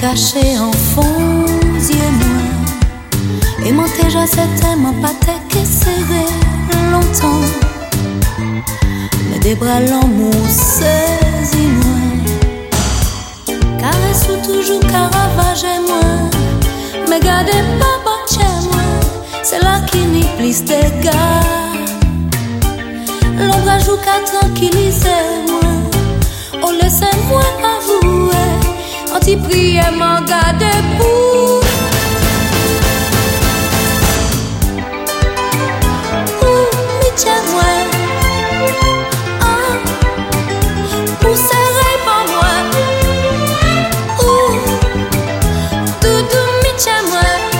caché en fond yeux moi. Et mon déjà c'était mon pâté qui serré longtemps. Mais des bras l'amour saisi moi. Caresse ou toujours caravage moi. Mais gardez pas bon chez moi. C'est là qu'il n'y plus de gars. L'ombre ajoute qu'à tranquilliser moi. Oh laissez-moi avouer. Anti-prière m'en garde pour. Tiens-moi, pour serrer par moi, doudou, mais tiens-moi,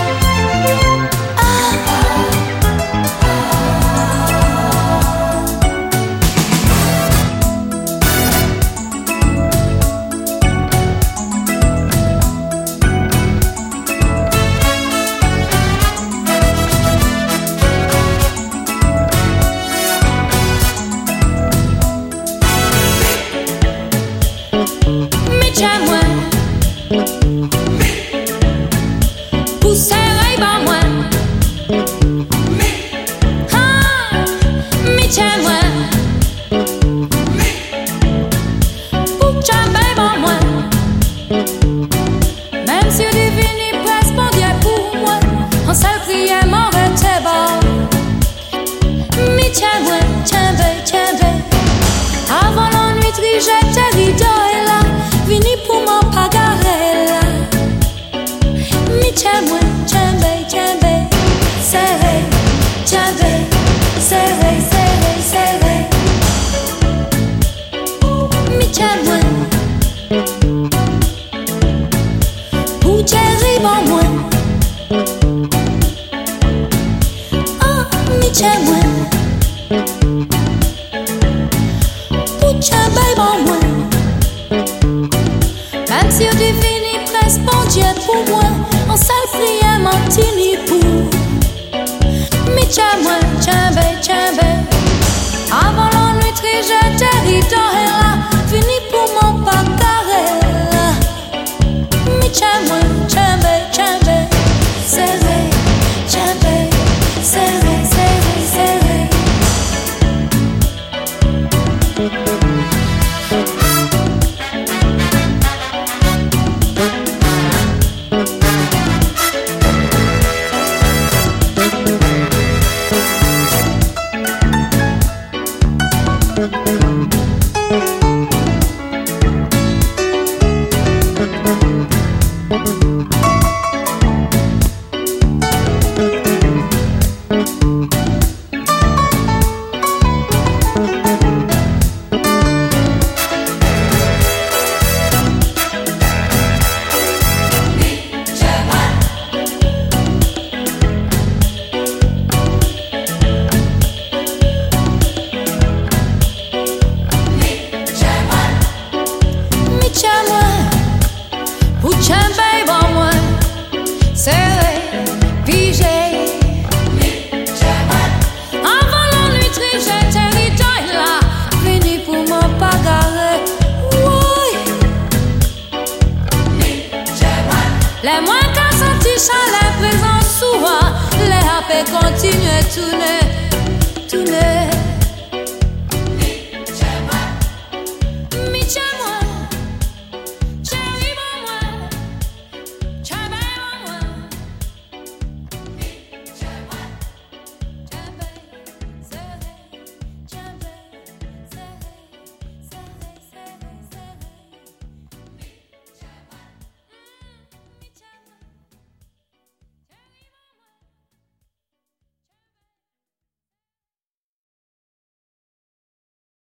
les moins qu'à sentir chalet présent souvent, les happés continuent tourner, tourner.